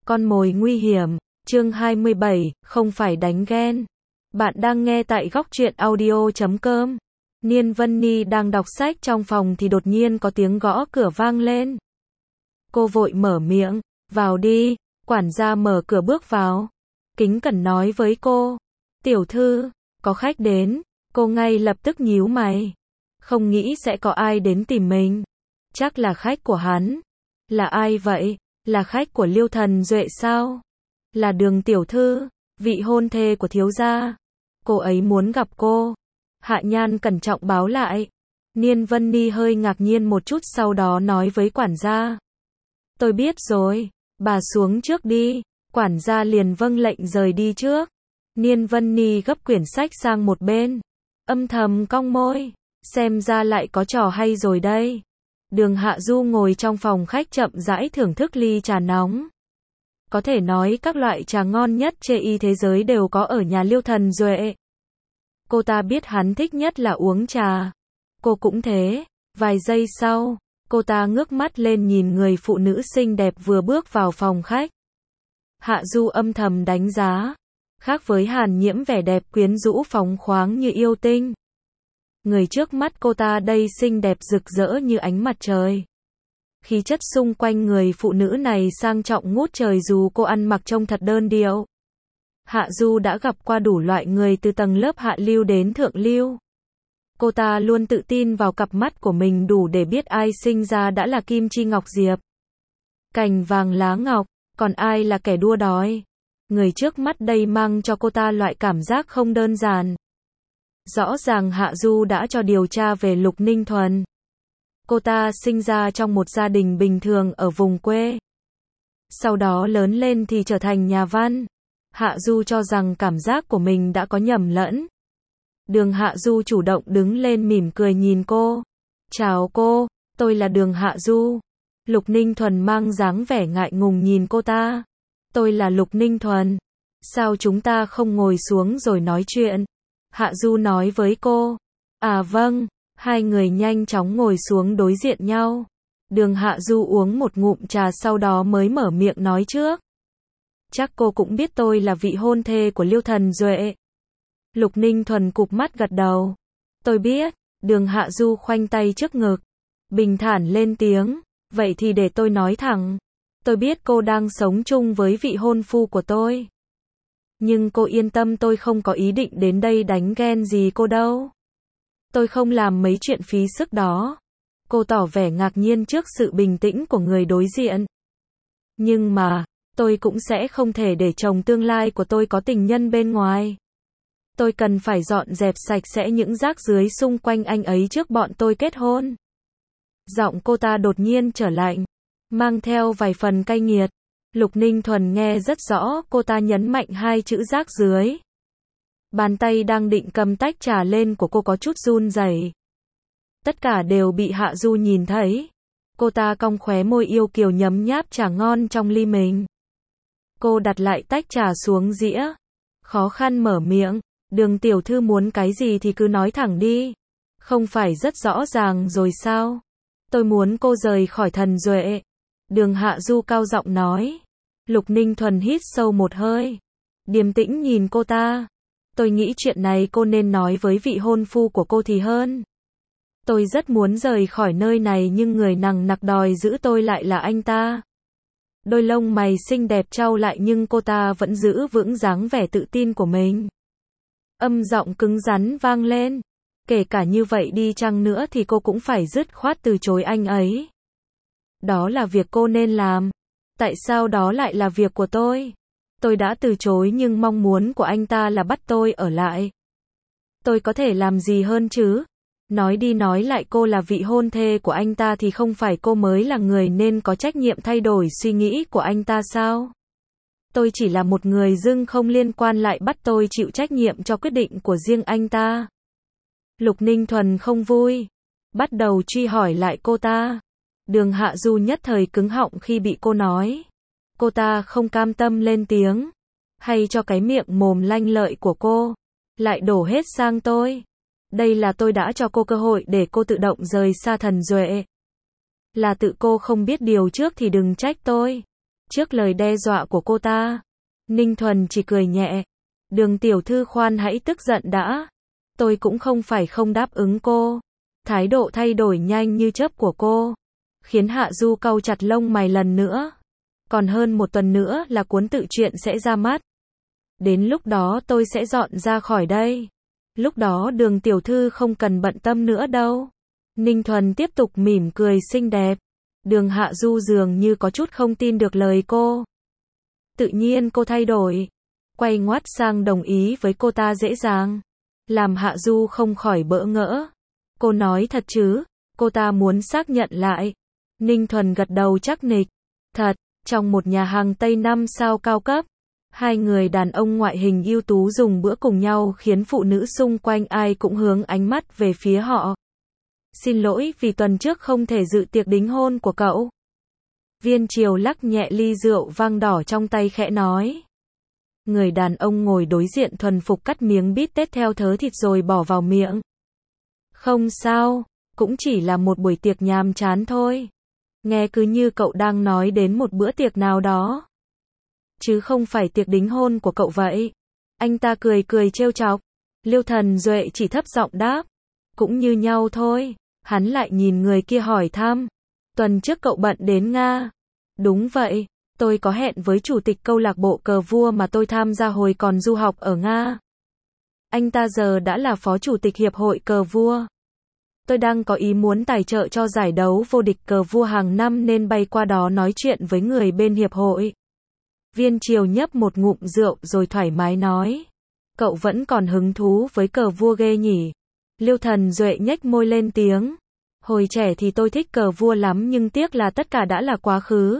Con mồi nguy hiểm, chương 27, không phải đánh ghen. Bạn đang nghe tại góc truyện audio.com. Niên Vân Ni đang đọc sách trong phòng thì đột nhiên có tiếng gõ cửa vang lên. Cô vội mở miệng, vào đi, quản gia mở cửa bước vào. Kính cẩn nói với cô, tiểu thư, có khách đến, cô ngay lập tức nhíu mày. Không nghĩ sẽ có ai đến tìm mình. Chắc là khách của hắn. Là ai vậy? Là khách của Liêu Thần Duệ sao? Là Đường tiểu thư, vị hôn thê của thiếu gia. Cô ấy muốn gặp cô. Hạ Nhan cẩn trọng báo lại. Niên Vân Ni hơi ngạc nhiên một chút sau đó nói với quản gia. Tôi biết rồi, bà xuống trước đi. Quản gia liền vâng lệnh rời đi trước. Niên Vân Ni gấp quyển sách sang một bên. Âm thầm cong môi. Xem ra lại có trò hay rồi đây. Đường Hạ Du ngồi trong phòng khách chậm rãi thưởng thức ly trà nóng. Có thể nói các loại trà ngon nhất trên y thế giới đều có ở nhà Liêu Thần Duệ. Cô ta biết hắn thích nhất là uống trà. Cô cũng thế. Vài giây sau, cô ta ngước mắt lên nhìn người phụ nữ xinh đẹp vừa bước vào phòng khách. Hạ Du âm thầm đánh giá. Khác với Hàn Nhiễm vẻ đẹp quyến rũ phóng khoáng như yêu tinh. Người trước mắt cô ta đây xinh đẹp rực rỡ như ánh mặt trời. Khí chất xung quanh người phụ nữ này sang trọng ngút trời dù cô ăn mặc trông thật đơn điệu. Hạ Du đã gặp qua đủ loại người từ tầng lớp hạ lưu đến thượng lưu. Cô ta luôn tự tin vào cặp mắt của mình đủ để biết ai sinh ra đã là Kim Chi Ngọc Diệp. Cành vàng lá ngọc, còn ai là kẻ đua đòi. Người trước mắt đây mang cho cô ta loại cảm giác không đơn giản. Rõ ràng Hạ Du đã cho điều tra về Lục Ninh Thuần. Cô ta sinh ra trong một gia đình bình thường ở vùng quê. Sau đó lớn lên thì trở thành nhà văn. Hạ Du cho rằng cảm giác của mình đã có nhầm lẫn. Đường Hạ Du chủ động đứng lên mỉm cười nhìn cô. Chào cô, tôi là Đường Hạ Du. Lục Ninh Thuần mang dáng vẻ ngại ngùng nhìn cô ta. Tôi là Lục Ninh Thuần. Sao chúng ta không ngồi xuống rồi nói chuyện? Hạ Du nói với cô. À vâng, hai người nhanh chóng ngồi xuống đối diện nhau. Đường Hạ Du uống một ngụm trà sau đó mới mở miệng nói trước. Chắc cô cũng biết tôi là vị hôn thê của Liêu Thần Duệ. Lục Ninh Thuần cụp mắt gật đầu. Tôi biết. Đường Hạ Du khoanh tay trước ngực. Bình thản lên tiếng. Vậy thì để tôi nói thẳng. Tôi biết cô đang sống chung với vị hôn phu của tôi. Nhưng cô yên tâm tôi không có ý định đến đây đánh ghen gì cô đâu. Tôi không làm mấy chuyện phí sức đó. Cô tỏ vẻ ngạc nhiên trước sự bình tĩnh của người đối diện. Nhưng mà, tôi cũng sẽ không thể để chồng tương lai của tôi có tình nhân bên ngoài. Tôi cần phải dọn dẹp sạch sẽ những rác rưởi xung quanh anh ấy trước bọn tôi kết hôn. Giọng cô ta đột nhiên trở lạnh, mang theo vài phần cay nghiệt. Lục Ninh Thuần nghe rất rõ, cô ta nhấn mạnh hai chữ rác rưởi. Bàn tay đang định cầm tách trà lên của cô có chút run rẩy. Tất cả đều bị Hạ Du nhìn thấy. Cô ta cong khóe môi yêu kiều nhấm nháp trà ngon trong ly mình. Cô đặt lại tách trà xuống dĩa. Khó khăn mở miệng. Đường tiểu thư muốn cái gì thì cứ nói thẳng đi. Không phải rất rõ ràng rồi sao? Tôi muốn cô rời khỏi Thần Duệ. Đường Hạ Du cao giọng nói. Lục Ninh Thuần hít sâu một hơi. Điềm tĩnh nhìn cô ta. Tôi nghĩ chuyện này cô nên nói với vị hôn phu của cô thì hơn. Tôi rất muốn rời khỏi nơi này nhưng người nằng nặc đòi giữ tôi lại là anh ta. Đôi lông mày xinh đẹp chau lại nhưng cô ta vẫn giữ vững dáng vẻ tự tin của mình. Âm giọng cứng rắn vang lên. Kể cả như vậy đi chăng nữa thì cô cũng phải dứt khoát từ chối anh ấy. Đó là việc cô nên làm. Tại sao đó lại là việc của tôi? Tôi đã từ chối nhưng mong muốn của anh ta là bắt tôi ở lại. Tôi có thể làm gì hơn chứ? Nói đi nói lại cô là vị hôn thê của anh ta thì không phải cô mới là người nên có trách nhiệm thay đổi suy nghĩ của anh ta sao? Tôi chỉ là một người dưng không liên quan lại bắt tôi chịu trách nhiệm cho quyết định của riêng anh ta. Lục Ninh Thuần không vui. Bắt đầu truy hỏi lại cô ta. Đường Hạ Du nhất thời cứng họng khi bị cô nói. Cô ta không cam tâm lên tiếng. Hay cho cái miệng mồm lanh lợi của cô lại đổ hết sang tôi. Đây là tôi đã cho cô cơ hội để cô tự động rời xa Thần Duệ. Là tự cô không biết điều trước thì đừng trách tôi. Trước lời đe dọa của cô ta, Ninh Thuần chỉ cười nhẹ. Đường tiểu thư khoan hãy tức giận đã. Tôi cũng không phải không đáp ứng cô. Thái độ thay đổi nhanh như chớp của cô khiến Hạ Du cau chặt lông mày lần nữa. Còn hơn một tuần nữa là cuốn tự truyện sẽ ra mắt. Đến lúc đó tôi sẽ dọn ra khỏi đây. Lúc đó Đường tiểu thư không cần bận tâm nữa đâu. Ninh Thuần tiếp tục mỉm cười xinh đẹp. Đường Hạ Du dường như có chút không tin được lời cô. Tự nhiên cô thay đổi, quay ngoắt sang đồng ý với cô ta dễ dàng, làm Hạ Du không khỏi bỡ ngỡ. Cô nói thật chứ? Cô ta muốn xác nhận lại. Ninh Thuần gật đầu chắc nịch. Thật, trong một nhà hàng Tây 5 sao cao cấp, hai người đàn ông ngoại hình ưu tú dùng bữa cùng nhau khiến phụ nữ xung quanh ai cũng hướng ánh mắt về phía họ. Xin lỗi vì tuần trước không thể dự tiệc đính hôn của cậu. Viên Triều lắc nhẹ ly rượu vang đỏ trong tay khẽ nói. Người đàn ông ngồi đối diện thuần phục cắt miếng bít tết theo thớ thịt rồi bỏ vào miệng. Không sao, cũng chỉ là một buổi tiệc nhàm chán thôi. Nghe cứ như cậu đang nói đến một bữa tiệc nào đó. Chứ không phải tiệc đính hôn của cậu vậy. Anh ta cười cười trêu chọc. Liêu Thần Duệ chỉ thấp giọng đáp. Cũng như nhau thôi. Hắn lại nhìn người kia hỏi thăm. Tuần trước cậu bận đến Nga. Đúng vậy, tôi có hẹn với chủ tịch câu lạc bộ cờ vua mà tôi tham gia hồi còn du học ở Nga. Anh ta giờ đã là phó chủ tịch hiệp hội cờ vua. Tôi đang có ý muốn tài trợ cho giải đấu vô địch cờ vua hàng năm nên bay qua đó nói chuyện với người bên hiệp hội. Viên Triều nhấp một ngụm rượu rồi thoải mái nói. Cậu vẫn còn hứng thú với cờ vua ghê nhỉ? Liêu Thần Duệ nhếch môi lên tiếng. Hồi trẻ thì tôi thích cờ vua lắm nhưng tiếc là tất cả đã là quá khứ.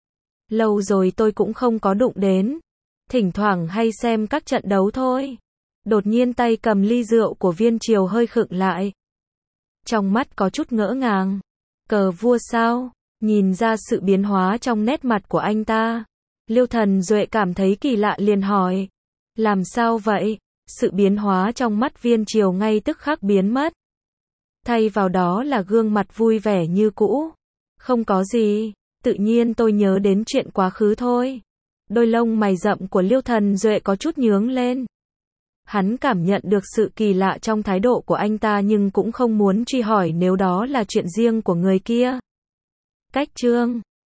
Lâu rồi tôi cũng không có đụng đến. Thỉnh thoảng hay xem các trận đấu thôi. Đột nhiên tay cầm ly rượu của Viên Triều hơi khựng lại. Trong mắt có chút ngỡ ngàng. Cờ vua sao? Nhìn ra sự biến hóa trong nét mặt của anh ta. Liêu Thần Duệ cảm thấy kỳ lạ liền hỏi. Làm sao vậy? Sự biến hóa trong mắt Viên Triều ngay tức khắc biến mất. Thay vào đó là gương mặt vui vẻ như cũ. Không có gì, tự nhiên tôi nhớ đến chuyện quá khứ thôi. Đôi lông mày rậm của Liêu Thần Duệ có chút nhướng lên. Hắn cảm nhận được sự kỳ lạ trong thái độ của anh ta nhưng cũng không muốn truy hỏi nếu đó là chuyện riêng của người kia. Cách chương